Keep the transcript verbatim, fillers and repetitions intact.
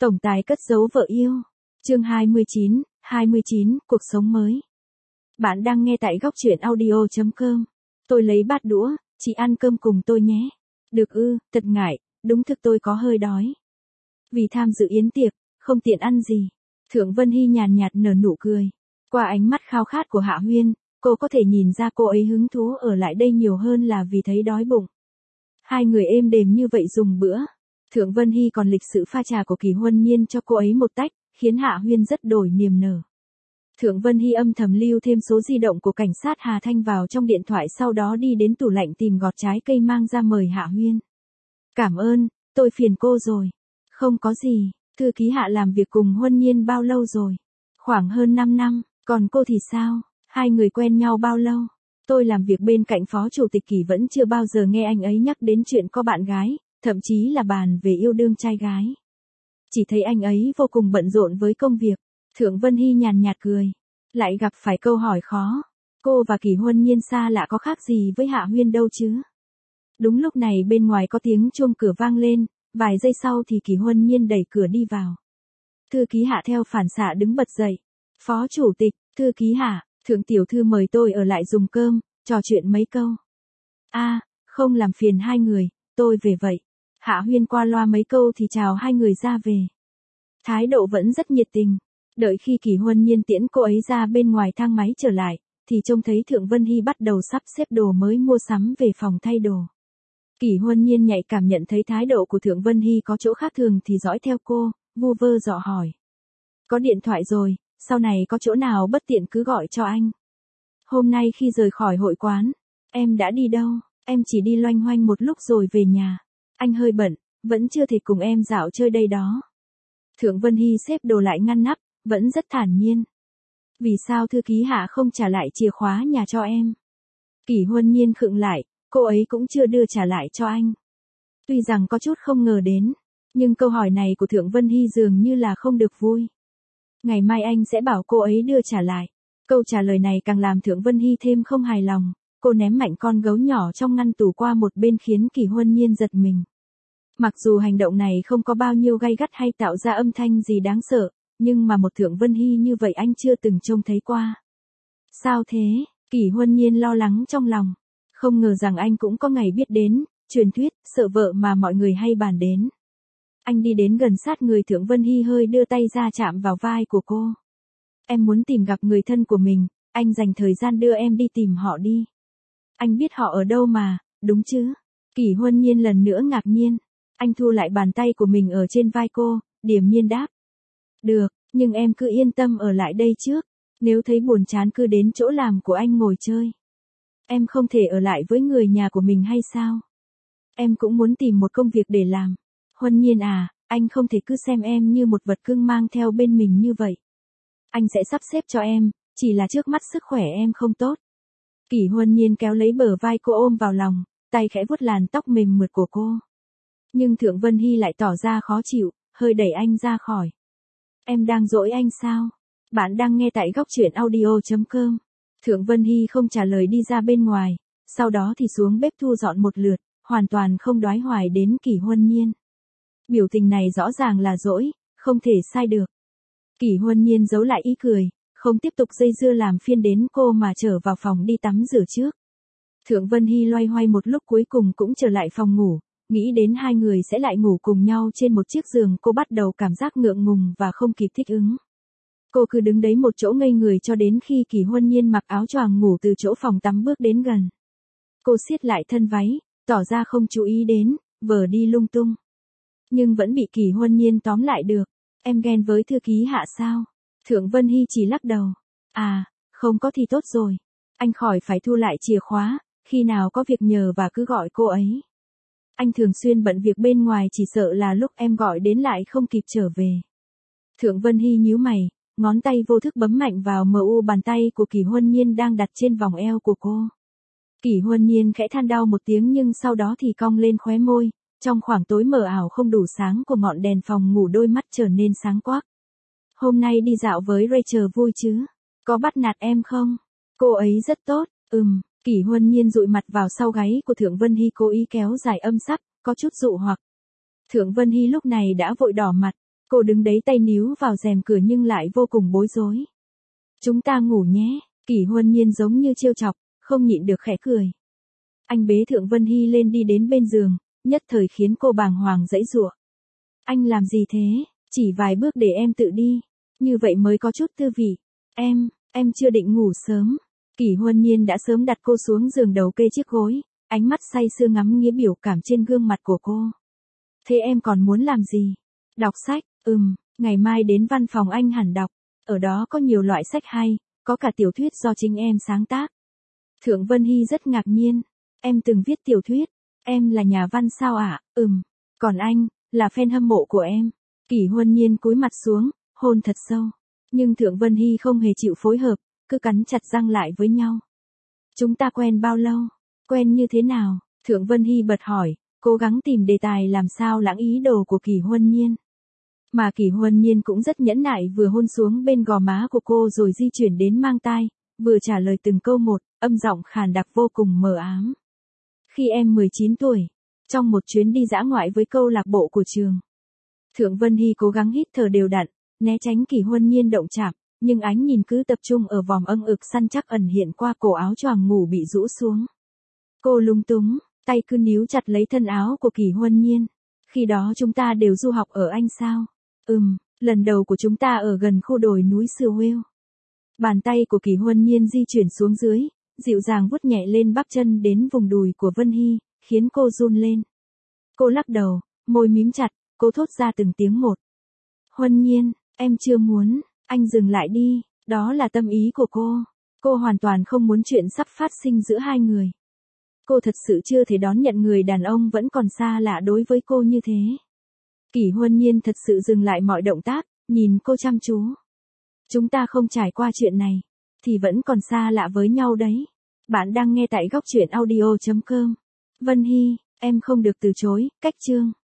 Tổng tài cất giấu vợ yêu. Chương hai mươi chín, hai mươi chín, cuộc sống mới. Bạn đang nghe tại góc truyện audio chấm com. Tôi lấy bát đũa, chị ăn cơm cùng tôi nhé. Được ư, thật ngại, đúng thực tôi có hơi đói. Vì tham dự yến tiệc, không tiện ăn gì. Thượng Vân Hy nhàn nhạt nở nụ cười. Qua ánh mắt khao khát của Hạ Huyên, cô có thể nhìn ra cô ấy hứng thú ở lại đây nhiều hơn là vì thấy đói bụng. Hai người êm đềm như vậy dùng bữa. Thượng Vân Hy còn lịch sự pha trà của Kỳ Huân Nhiên cho cô ấy một tách, khiến Hạ Huyên rất đổi niềm nở. Thượng Vân Hy âm thầm lưu thêm số di động của cảnh sát Hà Thanh vào trong điện thoại, sau đó đi đến tủ lạnh tìm gọt trái cây mang ra mời Hạ Huyên. Cảm ơn, tôi phiền cô rồi. Không có gì, thư ký Hạ làm việc cùng Huân Nhiên bao lâu rồi? Khoảng hơn năm năm, còn cô thì sao? Hai người quen nhau bao lâu? Tôi làm việc bên cạnh Phó Chủ tịch Kỳ vẫn chưa bao giờ nghe anh ấy nhắc đến chuyện có bạn gái, thậm chí là bàn về yêu đương trai gái. Chỉ thấy anh ấy vô cùng bận rộn với công việc. Thượng Vân Hy nhàn nhạt cười. Lại gặp phải câu hỏi khó. Cô và Kỳ Huân Nhiên xa lạ có khác gì với Hạ Huyên đâu chứ? Đúng lúc này bên ngoài có tiếng chuông cửa vang lên, vài giây sau thì Kỳ Huân Nhiên đẩy cửa đi vào. Thư ký Hạ theo phản xạ đứng bật dậy. Phó Chủ tịch, thư ký Hạ, Thượng tiểu thư mời tôi ở lại dùng cơm, trò chuyện mấy câu. A, à, không làm phiền hai người, tôi về vậy. Hạ Huyên qua loa mấy câu thì chào hai người ra về. Thái độ vẫn rất nhiệt tình. Đợi khi Kỳ Huân Nhiên tiễn cô ấy ra bên ngoài thang máy trở lại, thì trông thấy Thượng Vân Hy bắt đầu sắp xếp đồ mới mua sắm về phòng thay đồ. Kỳ Huân Nhiên nhạy cảm nhận thấy thái độ của Thượng Vân Hy có chỗ khác thường thì dõi theo cô, vu vơ dọ hỏi. Có điện thoại rồi, sau này có chỗ nào bất tiện cứ gọi cho anh. Hôm nay khi rời khỏi hội quán, em đã đi đâu? Em chỉ đi loanh hoanh một lúc rồi về nhà. Anh hơi bận, vẫn chưa thể cùng em dạo chơi đây đó. Thượng Vân Hy xếp đồ lại ngăn nắp, vẫn rất thản nhiên. Vì sao thư ký Hạ không trả lại chìa khóa nhà cho em? Kỳ Huân Nhiên khựng lại, cô ấy cũng chưa đưa trả lại cho anh. Tuy rằng có chút không ngờ đến, nhưng câu hỏi này của Thượng Vân Hy dường như là không được vui. Ngày mai anh sẽ bảo cô ấy đưa trả lại. Câu trả lời này càng làm Thượng Vân Hy thêm không hài lòng. Cô ném mạnh con gấu nhỏ trong ngăn tủ qua một bên khiến Kỳ Huân Nhiên giật mình. Mặc dù hành động này không có bao nhiêu gay gắt hay tạo ra âm thanh gì đáng sợ, nhưng mà một Thượng Vân Hy như vậy anh chưa từng trông thấy qua. Sao thế? Kỳ Huân Nhiên lo lắng trong lòng. Không ngờ rằng anh cũng có ngày biết đến, truyền thuyết, sợ vợ mà mọi người hay bàn đến. Anh đi đến gần sát người Thượng Vân Hy, hơi đưa tay ra chạm vào vai của cô. Em muốn tìm gặp người thân của mình, anh dành thời gian đưa em đi tìm họ đi. Anh biết họ ở đâu mà, đúng chứ? Kỳ Huân Nhiên lần nữa ngạc nhiên. Anh thu lại bàn tay của mình ở trên vai cô, điềm nhiên đáp. Được, nhưng em cứ yên tâm ở lại đây trước. Nếu thấy buồn chán cứ đến chỗ làm của anh ngồi chơi. Em không thể ở lại với người nhà của mình hay sao? Em cũng muốn tìm một công việc để làm. Huân Nhiên à, anh không thể cứ xem em như một vật cưng mang theo bên mình như vậy. Anh sẽ sắp xếp cho em, chỉ là trước mắt sức khỏe em không tốt. Kỳ Huân Nhiên kéo lấy bờ vai cô ôm vào lòng, tay khẽ vuốt làn tóc mềm mượt của cô. Nhưng Thượng Vân Hy lại tỏ ra khó chịu, hơi đẩy anh ra khỏi. Em đang dỗi anh sao? Bạn đang nghe tại góc truyện audio chấm com. Thượng Vân Hy không trả lời đi ra bên ngoài, sau đó thì xuống bếp thu dọn một lượt, hoàn toàn không đoái hoài đến Kỳ Huân Nhiên. Biểu tình này rõ ràng là dỗi, không thể sai được. Kỳ Huân Nhiên giấu lại ý cười, không tiếp tục dây dưa làm phiền đến cô mà trở vào phòng đi tắm rửa trước. Thượng Vân Hy loay hoay một lúc cuối cùng cũng trở lại phòng ngủ, nghĩ đến hai người sẽ lại ngủ cùng nhau trên một chiếc giường, cô bắt đầu cảm giác ngượng ngùng và không kịp thích ứng. Cô cứ đứng đấy một chỗ ngây người cho đến khi Kỳ Huân Nhiên mặc áo choàng ngủ từ chỗ phòng tắm bước đến gần. Cô siết lại thân váy, tỏ ra không chú ý đến, vờ đi lung tung. Nhưng vẫn bị Kỳ Huân Nhiên tóm lại được. Em ghen với thư ký Hạ sao? Thượng Vân Hy chỉ lắc đầu. À, không có thì tốt rồi. Anh khỏi phải thu lại chìa khóa, khi nào có việc nhờ và cứ gọi cô ấy. Anh thường xuyên bận việc bên ngoài, chỉ sợ là lúc em gọi đến lại không kịp trở về. Thượng Vân Hy nhíu mày, ngón tay vô thức bấm mạnh vào mờ u bàn tay của Kỳ Huân Nhiên đang đặt trên vòng eo của cô. Kỳ Huân Nhiên khẽ than đau một tiếng nhưng sau đó thì cong lên khóe môi. Trong khoảng tối mờ ảo không đủ sáng của ngọn đèn phòng ngủ, đôi mắt trở nên sáng quắc. Hôm nay đi dạo với Rachel vui chứ? Có bắt nạt em không? Cô ấy rất tốt, ừm. Kỳ Huân Nhiên dụi mặt vào sau gáy của Thượng Vân Hy, cố ý kéo dài âm sắc, có chút dụ hoặc. Thượng Vân Hy lúc này đã vội đỏ mặt, Cô đứng đấy tay níu vào rèm cửa nhưng lại vô cùng bối rối. Chúng ta ngủ nhé, Kỷ Huân Nhiên giống như trêu chọc, không nhịn được khẽ cười. Anh bế Thượng Vân Hy lên đi đến bên giường, nhất thời khiến cô bàng hoàng giãy giụa. Anh làm gì thế, chỉ vài bước để em tự đi, như vậy mới có chút tư vị. Em, em chưa định ngủ sớm. Kỷ Huân Nhiên đã sớm đặt cô xuống giường đầu kê chiếc gối, ánh mắt say sưa ngắm nghía biểu cảm trên gương mặt của cô. Thế em còn muốn làm gì? Đọc sách, ừm, ngày mai đến văn phòng anh hẳn đọc, ở đó có nhiều loại sách hay, có cả tiểu thuyết do chính em sáng tác. Thượng Vân Hy rất ngạc nhiên, em từng viết tiểu thuyết, em là nhà văn sao ạ? À? Ừm, còn anh, là fan hâm mộ của em. Kỷ Huân Nhiên cúi mặt xuống, hôn thật sâu, nhưng Thượng Vân Hy không hề chịu phối hợp, cứ cắn chặt răng lại với nhau. Chúng ta quen bao lâu? Quen như thế nào? Thượng Vân Hy bật hỏi, cố gắng tìm đề tài làm sao lãng ý đồ của Kỷ Huân Nhiên. Mà Kỷ Huân Nhiên cũng rất nhẫn nại, vừa hôn xuống bên gò má của cô rồi di chuyển đến mang tai, vừa trả lời từng câu một, âm giọng khàn đặc vô cùng mờ ám. Khi em mười chín tuổi, trong một chuyến đi dã ngoại với câu lạc bộ của trường. Thượng Vân Hy cố gắng hít thở đều đặn, né tránh Kỷ Huân Nhiên động chạm, nhưng ánh nhìn cứ tập trung ở vòng âng ực săn chắc ẩn hiện qua cổ áo choàng ngủ bị rũ xuống. Cô lúng túng, tay cứ níu chặt lấy thân áo của Kỷ Huân Nhiên. Khi đó chúng ta đều du học ở Anh sao? Ừm, lần đầu của chúng ta ở gần khu đồi núi Sưa Wales. Bàn tay của Kỷ Huân Nhiên di chuyển xuống dưới, dịu dàng vuốt nhẹ lên bắp chân đến vùng đùi của Vân Hy, khiến cô run lên. Cô lắc đầu, môi mím chặt, cô thốt ra từng tiếng một. Huân Nhiên, em chưa muốn, anh dừng lại đi, đó là tâm ý của cô. Cô hoàn toàn không muốn chuyện sắp phát sinh giữa hai người. Cô thật sự chưa thể đón nhận người đàn ông vẫn còn xa lạ đối với cô như thế. Kỷ Huân Nhiên thật sự dừng lại mọi động tác, nhìn cô chăm chú. Chúng ta không trải qua chuyện này, thì vẫn còn xa lạ với nhau đấy. Bạn đang nghe tại góc truyện audio chấm com. Vân Hy, em không được từ chối, cách chương.